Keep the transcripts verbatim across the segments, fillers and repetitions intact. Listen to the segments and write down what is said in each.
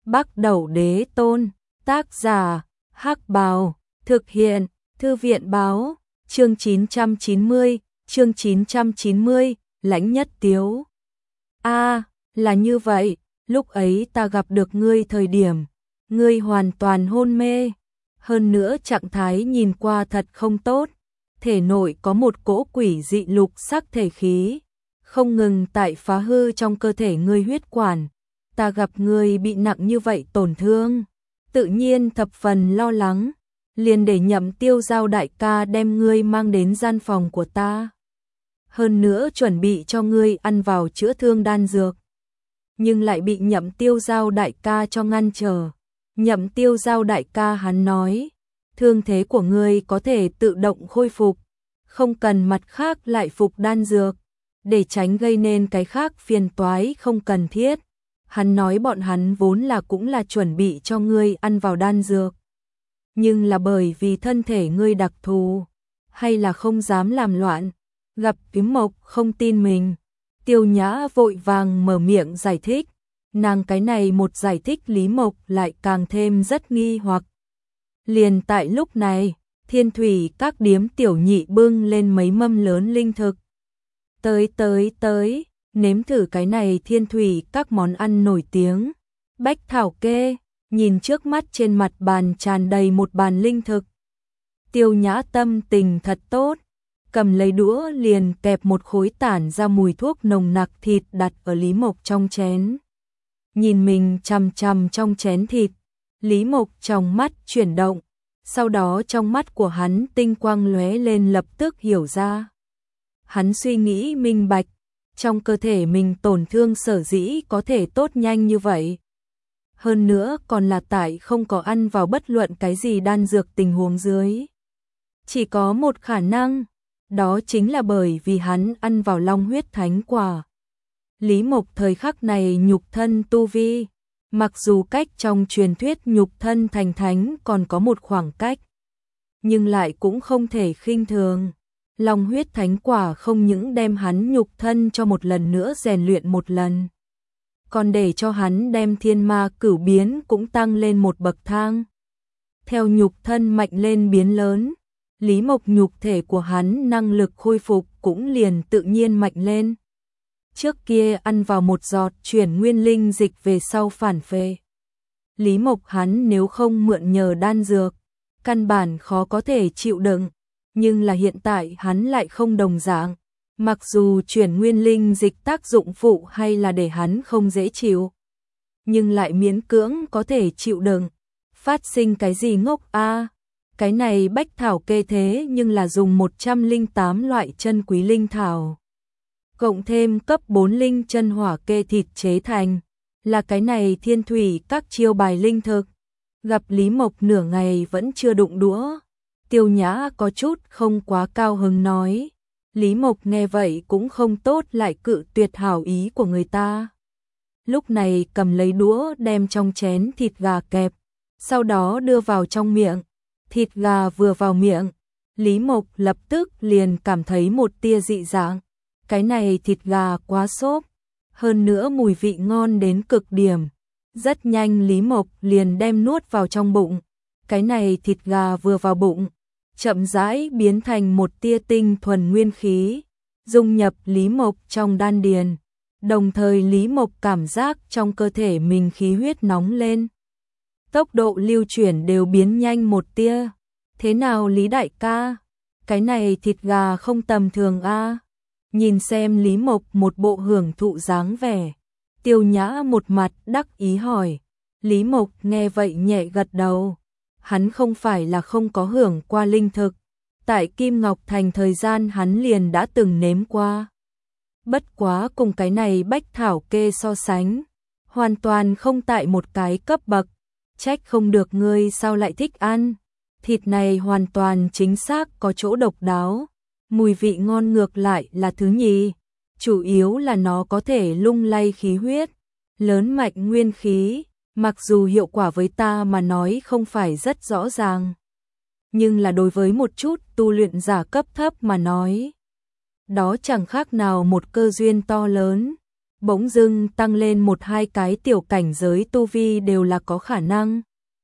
Bắc Đẩu Đế Tôn, tác giả, Hắc Bào, thực hiện, Thư viện báo, chương chín trăm chín mươi, chương chín trăm chín mươi, Lãnh Nhất Tiếu. A, là như vậy, lúc ấy ta gặp được ngươi thời điểm, ngươi hoàn toàn hôn mê, hơn nữa trạng thái nhìn qua thật không tốt, thể nội có một cỗ quỷ dị lục sắc thể khí, không ngừng tại phá hư trong cơ thể ngươi huyết quản. Ta gặp ngươi bị nặng như vậy tổn thương, tự nhiên thập phần lo lắng, liền để Nhậm Tiêu Giao đại ca đem ngươi mang đến gian phòng của ta. Hơn nữa chuẩn bị cho ngươi ăn vào chữa thương đan dược, nhưng lại bị Nhậm Tiêu Giao đại ca cho ngăn trở. Nhậm Tiêu Giao đại ca hắn nói, thương thế của ngươi có thể tự động khôi phục, không cần mặt khác lại phục đan dược, để tránh gây nên cái khác phiền toái không cần thiết. Hắn nói bọn hắn vốn là cũng là chuẩn bị cho ngươi ăn vào đan dược, nhưng là bởi vì thân thể ngươi đặc thù, hay là không dám làm loạn, gặp Kiếm Mộc không tin mình. Tiêu Nhã vội vàng mở miệng giải thích, nàng cái này một giải thích Lý Mộc lại càng thêm rất nghi hoặc. Liền tại lúc này, Thiên Thủy các điếm tiểu nhị bưng lên mấy mâm lớn linh thực. Tới tới tới, nếm thử cái này Thiên Thủy các món ăn nổi tiếng. Bách Thảo Kê, nhìn trước mắt trên mặt bàn tràn đầy một bàn linh thực. Tiêu Nhã tâm tình thật tốt, cầm lấy đũa liền kẹp một khối tản ra mùi thuốc nồng nặc thịt đặt ở Lý Mộc trong chén. Nhìn mình chằm chằm trong chén thịt, Lý Mộc trong mắt chuyển động, sau đó trong mắt của hắn tinh quang lóe lên lập tức hiểu ra. Hắn suy nghĩ minh bạch, trong cơ thể mình tổn thương sở dĩ có thể tốt nhanh như vậy. Hơn nữa còn là tại không có ăn vào bất luận cái gì đan dược tình huống dưới. Chỉ có một khả năng, đó chính là bởi vì hắn ăn vào long huyết thánh quả. Lý Mộc thời khắc này nhục thân tu vi, mặc dù cách trong truyền thuyết nhục thân thành thánh còn có một khoảng cách, nhưng lại cũng không thể khinh thường. Long huyết thánh quả không những đem hắn nhục thân cho một lần nữa rèn luyện một lần, còn để cho hắn đem thiên ma cửu biến cũng tăng lên một bậc thang. Theo nhục thân mạnh lên biến lớn, Lý Mộc nhục thể của hắn năng lực khôi phục cũng liền tự nhiên mạnh lên. Trước kia ăn vào một giọt chuyển nguyên linh dịch về sau phản phệ. Lý Mộc hắn nếu không mượn nhờ đan dược, căn bản khó có thể chịu đựng, nhưng là hiện tại hắn lại không đồng dạng. Mặc dù chuyển nguyên linh dịch tác dụng phụ hay là để hắn không dễ chịu, nhưng lại miễn cưỡng có thể chịu đựng. Phát sinh cái gì ngốc a? Cái này Bách Thảo Kê thế nhưng là dùng một trăm lẻ tám loại chân quý linh thảo, cộng thêm cấp bốn linh chân hỏa kê thịt chế thành, là cái này Thiên Thủy các chiêu bài linh thực. Gặp Lý Mộc nửa ngày vẫn chưa đụng đũa, Tiêu Nhã có chút không quá cao hứng nói. Lý Mộc nghe vậy cũng không tốt lại cự tuyệt hảo ý của người ta. Lúc này cầm lấy đũa đem trong chén thịt gà kẹp, sau đó đưa vào trong miệng. Thịt gà vừa vào miệng, Lý Mộc lập tức liền cảm thấy một tia dị dạng. Cái này thịt gà quá xốp, hơn nữa mùi vị ngon đến cực điểm. Rất nhanh Lý Mộc liền đem nuốt vào trong bụng. Cái này thịt gà vừa vào bụng, chậm rãi biến thành một tia tinh thuần nguyên khí, dung nhập Lý Mộc trong đan điền. Đồng thời Lý Mộc cảm giác trong cơ thể mình khí huyết nóng lên, tốc độ lưu chuyển đều biến nhanh một tia. Thế nào Lý đại ca? Cái này thịt gà không tầm thường a. Nhìn xem Lý Mộc một bộ hưởng thụ dáng vẻ, Tiêu Nhã một mặt đắc ý hỏi. Lý Mộc nghe vậy nhẹ gật đầu. Hắn không phải là không có hưởng qua linh thực, tại Kim Ngọc Thành thời gian hắn liền đã từng nếm qua. Bất quá cùng cái này Bách Thảo Kê so sánh, hoàn toàn không tại một cái cấp bậc. Trách không được ngươi sao lại thích ăn. Thịt này hoàn toàn chính xác có chỗ độc đáo, mùi vị ngon ngược lại là thứ nhì, chủ yếu là nó có thể lung lay khí huyết, lớn mạnh nguyên khí. Mặc dù hiệu quả với ta mà nói không phải rất rõ ràng, nhưng là đối với một chút tu luyện giả cấp thấp mà nói, đó chẳng khác nào một cơ duyên to lớn. bỗng dưng tăng lên một hai cái tiểu cảnh giới tu vi đều là có khả năng.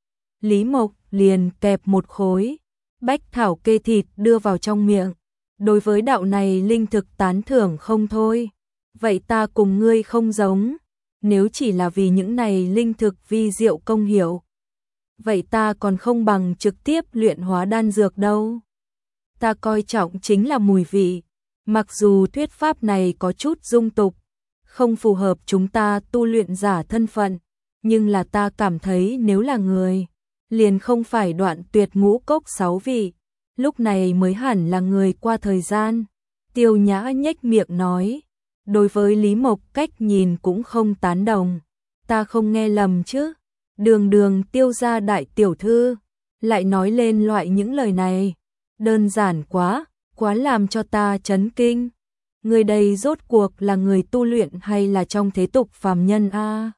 Lý Mộc liền kẹp một khối bách thảo kê thịt đưa vào trong miệng. Đối với đạo này linh thực tán thưởng không thôi. Vậy ta cùng ngươi không giống. Nếu chỉ là vì những này linh thực vi diệu công hiệu, vậy ta còn không bằng trực tiếp luyện hóa đan dược đâu. Ta coi trọng chính là mùi vị. Mặc dù thuyết pháp này có chút dung tục, không phù hợp chúng ta tu luyện giả thân phận, nhưng là ta cảm thấy nếu là người, liền không phải đoạn tuyệt ngũ cốc sáu vị, lúc này mới hẳn là người qua thời gian. Tiêu Nhã nhếch miệng nói, đối với Lý Mộc cách nhìn cũng không tán đồng. Ta không nghe lầm chứ? Đường đường Tiêu gia đại tiểu thư, lại nói lên loại những lời này. Đơn giản quá, quá làm cho ta chấn kinh. Người đây rốt cuộc là người tu luyện hay là trong thế tục phàm nhân a?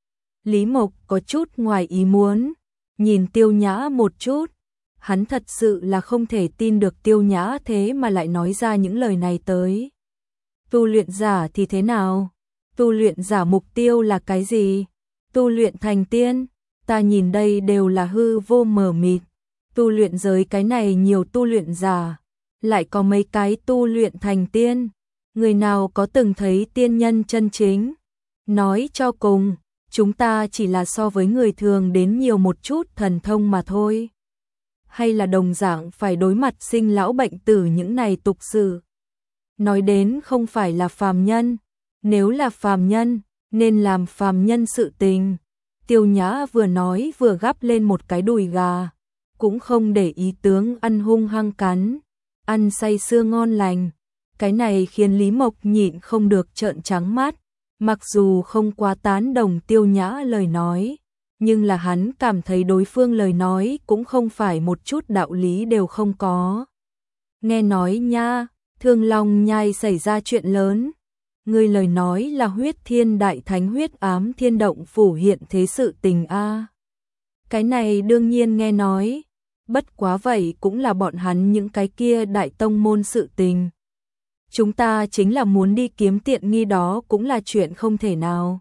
Lý Mộc có chút ngoài ý muốn, nhìn Tiêu Nhã một chút. Hắn thật sự là không thể tin được Tiêu Nhã thế mà lại nói ra những lời này tới. Tu luyện giả thì thế nào? Tu luyện giả mục tiêu là cái gì? Tu luyện thành tiên? Ta nhìn đây đều là hư vô mờ mịt. Tu luyện giới cái này nhiều tu luyện giả, lại có mấy cái tu luyện thành tiên. Người nào có từng thấy tiên nhân chân chính? Nói cho cùng, chúng ta chỉ là so với người thường đến nhiều một chút thần thông mà thôi. Hay là đồng dạng phải đối mặt sinh lão bệnh tử những này tục sự. Nói đến không phải là phàm nhân, nếu là phàm nhân, nên làm phàm nhân sự tình. Tiêu Nhã vừa nói vừa gắp lên một cái đùi gà, cũng không để ý tướng ăn hung hăng cắn, ăn say sưa ngon lành. Cái này khiến Lý Mộc nhịn không được trợn trắng mắt, mặc dù không quá tán đồng Tiêu Nhã lời nói, nhưng là hắn cảm thấy đối phương lời nói cũng không phải một chút đạo lý đều không có. Nghe nói nha, Thương Long Nhai xảy ra chuyện lớn. Ngươi lời nói là huyết thiên đại thánh huyết ám thiên động phủ hiện thế sự tình a. Cái này đương nhiên nghe nói, bất quá vậy cũng là bọn hắn những cái kia đại tông môn sự tình. Chúng ta chính là muốn đi kiếm tiện nghi đó cũng là chuyện không thể nào.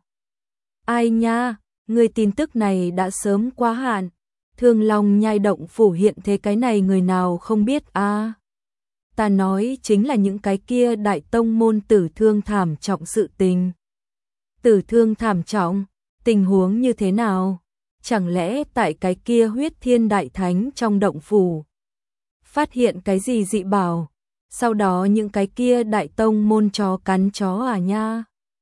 Ai nha, người tin tức này đã sớm quá hạn. Thương Long Nhai động phủ hiện thế cái này người nào không biết a? Ta nói chính là những cái kia đại tông môn tử thương thảm trọng sự tình. Tử thương thảm trọng, tình huống như thế nào? Chẳng lẽ tại cái kia huyết thiên đại thánh trong động phủ phát hiện cái gì dị bảo, sau đó những cái kia đại tông môn chó cắn chó à nha?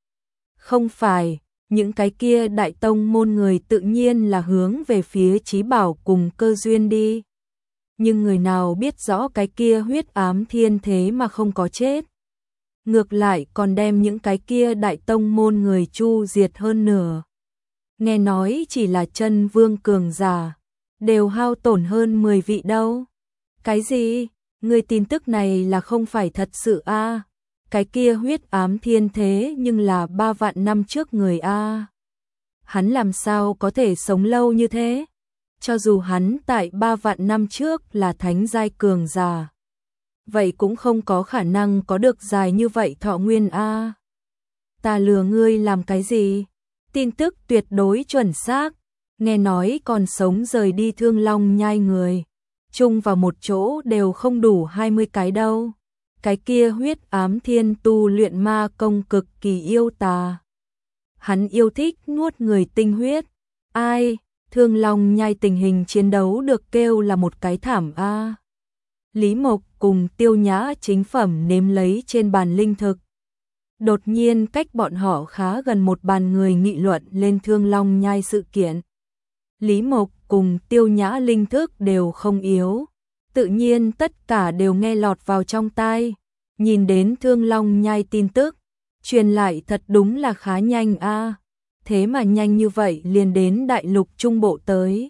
Không phải, những cái kia đại tông môn người tự nhiên là hướng về phía trí bảo cùng cơ duyên đi. Nhưng người nào biết rõ cái kia huyết ám thiên thế mà không có chết. Ngược lại còn đem những cái kia đại tông môn người chu diệt hơn nửa. Nghe nói chỉ là chân vương cường giả, đều hao tổn hơn mười vị đâu. Cái gì? Người tin tức này là không phải thật sự a? Cái kia huyết ám thiên thế nhưng là ba vạn năm trước người a. Hắn làm sao có thể sống lâu như thế? Cho dù hắn tại ba vạn năm trước là thánh giai cường giả, vậy cũng không có khả năng có được dài như vậy thọ nguyên a. Ta lừa ngươi làm cái gì? Tin tức tuyệt đối chuẩn xác, nghe nói còn sống rời đi Thương Long Nhai người, chung vào một chỗ đều không đủ hai mươi cái đâu. Cái kia huyết ám thiên tu luyện ma công cực kỳ yêu tà. Hắn yêu thích nuốt người tinh huyết. Ai? Thương Long Nhai tình hình chiến đấu được kêu là một cái thảm a. Lý Mộc cùng Tiêu Nhã chính phẩm nếm lấy trên bàn linh thực. Đột nhiên cách bọn họ khá gần một bàn người nghị luận lên Thương Long Nhai sự kiện. Lý Mộc cùng Tiêu Nhã linh thức đều không yếu, tự nhiên tất cả đều nghe lọt vào trong tai. Nhìn đến Thương Long Nhai tin tức, truyền lại thật đúng là khá nhanh a. Thế mà nhanh như vậy liền đến đại lục trung bộ tới.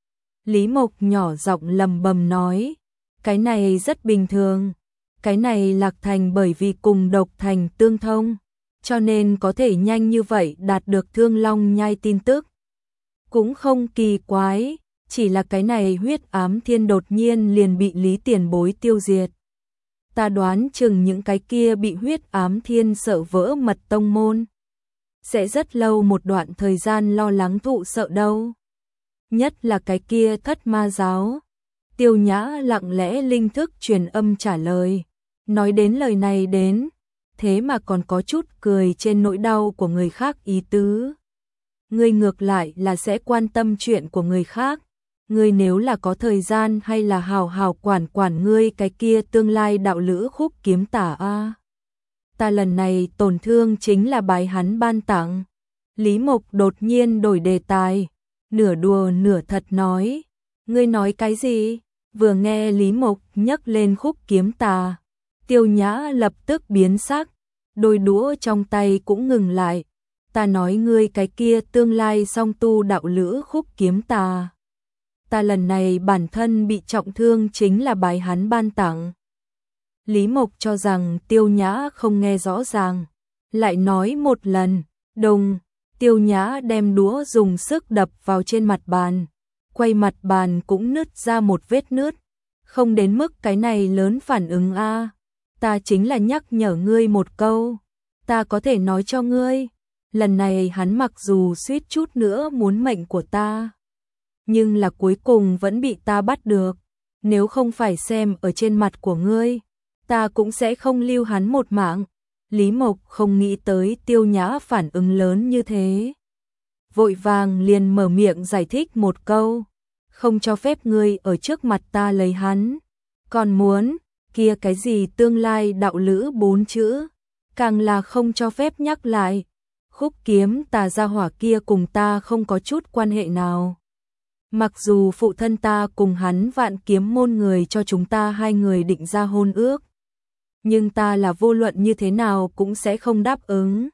Lý Mộc nhỏ giọng lầm bầm nói, cái này rất bình thường. Cái này Lạc Thành bởi vì cùng Độc Thành tương thông, cho nên có thể nhanh như vậy đạt được Thương Long Nhai tin tức. Cũng không kỳ quái, chỉ là cái này huyết ám thiên đột nhiên liền bị Lý tiền bối tiêu diệt. Ta đoán chừng những cái kia bị huyết ám thiên sợ vỡ mật tông môn, sẽ rất lâu một đoạn thời gian lo lắng thụ sợ đâu. Nhất là cái kia Thất Ma giáo. Tiêu Nhã lặng lẽ linh thức truyền âm trả lời. Nói đến lời này đến, thế mà còn có chút cười trên nỗi đau của người khác ý tứ. Ngươi ngược lại là sẽ quan tâm chuyện của người khác. Ngươi nếu là có thời gian hay là hào hào quản quản ngươi cái kia tương lai đạo lữ Khúc Kiếm Tả a. Ta lần này tổn thương chính là bài hắn ban tặng. Lý Mộc đột nhiên đổi đề tài, nửa đùa nửa thật nói. Ngươi nói cái gì? Vừa nghe Lý Mộc nhắc lên Khúc Kiếm Tà, Tiêu Nhã lập tức biến sắc, đôi đũa trong tay cũng ngừng lại. Ta nói ngươi cái kia tương lai song tu đạo lữ Khúc Kiếm Tà. Ta lần này bản thân bị trọng thương chính là bài hắn ban tặng. Lý Mộc cho rằng Tiêu Nhã không nghe rõ ràng, lại nói một lần, đồng, Tiêu Nhã đem đũa dùng sức đập vào trên mặt bàn, quay mặt bàn cũng nứt ra một vết nứt, không đến mức cái này lớn phản ứng a. Ta chính là nhắc nhở ngươi một câu, ta có thể nói cho ngươi, lần này hắn mặc dù suýt chút nữa muốn mệnh của ta, nhưng là cuối cùng vẫn bị ta bắt được, nếu không phải xem ở trên mặt của ngươi, ta cũng sẽ không lưu hắn một mạng. Lý Mộc không nghĩ tới Tiêu Nhã phản ứng lớn như thế. Vội vàng liền mở miệng giải thích một câu, không cho phép ngươi ở trước mặt ta lấy hắn. Còn muốn, kia cái gì tương lai đạo lữ bốn chữ, càng là không cho phép nhắc lại. Khúc Kiếm Tà gia hỏa kia cùng ta không có chút quan hệ nào. Mặc dù phụ thân ta cùng hắn Vạn Kiếm môn người cho chúng ta hai người định ra hôn ước, nhưng ta là vô luận như thế nào cũng sẽ không đáp ứng.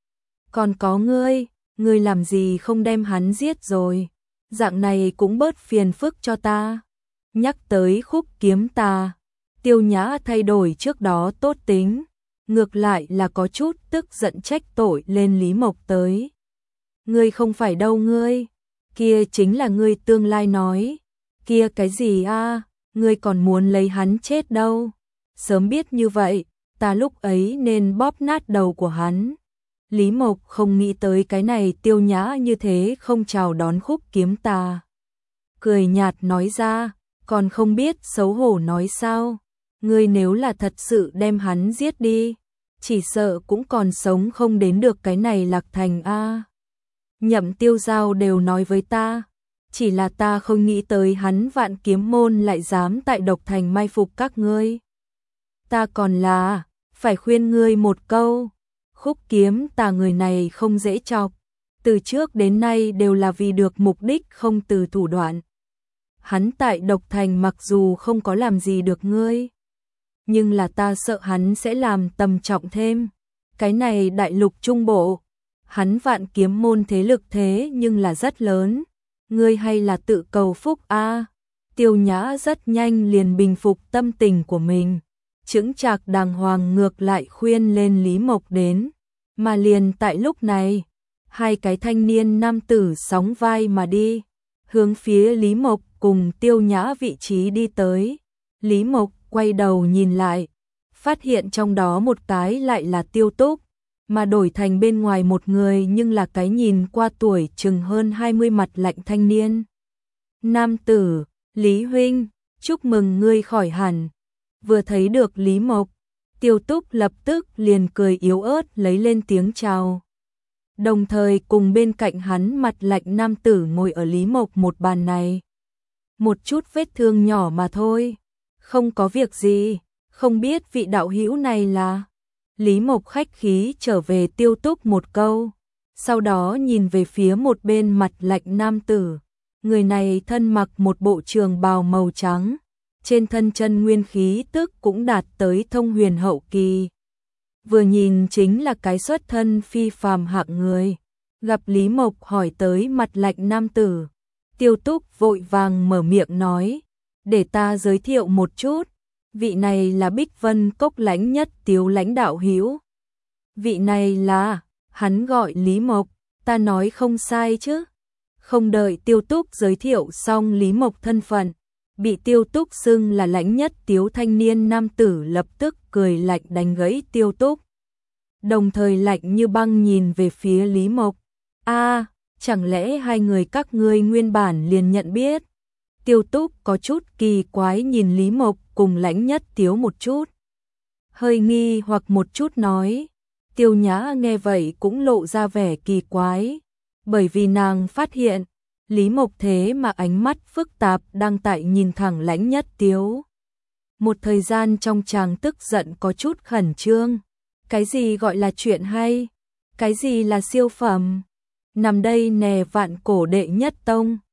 Còn có ngươi, ngươi làm gì không đem hắn giết rồi, dạng này cũng bớt phiền phức cho ta. Nhắc tới Khúc Kiếm Tà, Tiêu Nhã thay đổi trước đó tốt tính, ngược lại là có chút tức giận trách tội lên Lý Mộc tới. Ngươi không phải đâu ngươi, kia chính là ngươi tương lai nói, kia cái gì a, ngươi còn muốn lấy hắn chết đâu. Sớm biết như vậy, ta lúc ấy nên bóp nát đầu của hắn. Lý Mộc không nghĩ tới cái này Tiêu Nhã như thế không chào đón Khúc Kiếm Tà. Cười nhạt nói ra, còn không biết xấu hổ nói sao. Ngươi nếu là thật sự đem hắn giết đi, chỉ sợ cũng còn sống không đến được cái này Lạc Thành a. Nhậm Tiêu Giao đều nói với ta, chỉ là ta không nghĩ tới hắn Vạn Kiếm môn lại dám tại Độc Thành mai phục các ngươi. Ta còn là, phải khuyên ngươi một câu, Khúc Kiếm Tà người này không dễ chọc, từ trước đến nay đều là vì được mục đích không từ thủ đoạn. Hắn tại Độc Thành mặc dù không có làm gì được ngươi, nhưng là ta sợ hắn sẽ làm tầm trọng thêm. Cái này đại lục trung bộ, hắn Vạn Kiếm môn thế lực thế nhưng là rất lớn, ngươi hay là tự cầu phúc a. Tiêu Nhã rất nhanh liền bình phục tâm tình của mình, chững chạc đàng hoàng ngược lại khuyên lên Lý Mộc đến, mà liền tại lúc này, hai cái thanh niên nam tử sóng vai mà đi, hướng phía Lý Mộc cùng Tiêu Nhã vị trí đi tới. Lý Mộc quay đầu nhìn lại, phát hiện trong đó một cái lại là Tiêu Túc, mà đổi thành bên ngoài một người nhưng là cái nhìn qua tuổi chừng hơn hai mươi mặt lạnh thanh niên. Nam tử, Lý huynh, chúc mừng ngươi khỏi hẳn. Vừa thấy được Lý Mộc, Tiêu Túc lập tức liền cười yếu ớt lấy lên tiếng chào. Đồng thời cùng bên cạnh hắn mặt lạnh nam tử ngồi ở Lý Mộc một bàn này. Một chút vết thương nhỏ mà thôi, không có việc gì, không biết vị đạo hữu này là. Lý Mộc khách khí trở về Tiêu Túc một câu, sau đó nhìn về phía một bên mặt lạnh nam tử. Người này thân mặc một bộ trường bào màu trắng, trên thân chân nguyên khí tức cũng đạt tới thông huyền hậu kỳ. Vừa nhìn chính là cái xuất thân phi phàm hạng người. Gặp Lý Mộc hỏi tới mặt lạnh nam tử, Tiêu Túc vội vàng mở miệng nói, để ta giới thiệu một chút, vị này là Bích Vân Cốc Lãnh Nhất Tiếu lãnh đạo hữu. Vị này là, hắn gọi Lý Mộc, ta nói không sai chứ. Không đợi Tiêu Túc giới thiệu xong Lý Mộc thân phận, bị Tiêu Túc xưng là Lãnh Nhất Tiếu thanh niên nam tử lập tức cười lạnh đánh gãy Tiêu Túc. đồng thời lạnh như băng nhìn về phía Lý Mộc. A, chẳng lẽ hai người các ngươi nguyên bản liền nhận biết? Tiêu Túc có chút kỳ quái nhìn Lý Mộc cùng Lãnh Nhất Tiếu một chút. Hơi nghi hoặc một chút nói. Tiêu Nhã nghe vậy cũng lộ ra vẻ kỳ quái, bởi vì nàng phát hiện, Lý Mộc thế mà ánh mắt phức tạp đang tại nhìn thẳng Lãnh Nhất Tiếu. Một thời gian trong chàng tức giận có chút khẩn trương. Cái gì gọi là chuyện hay? Cái gì là siêu phẩm? Nằm đây nè vạn cổ đệ nhất tông.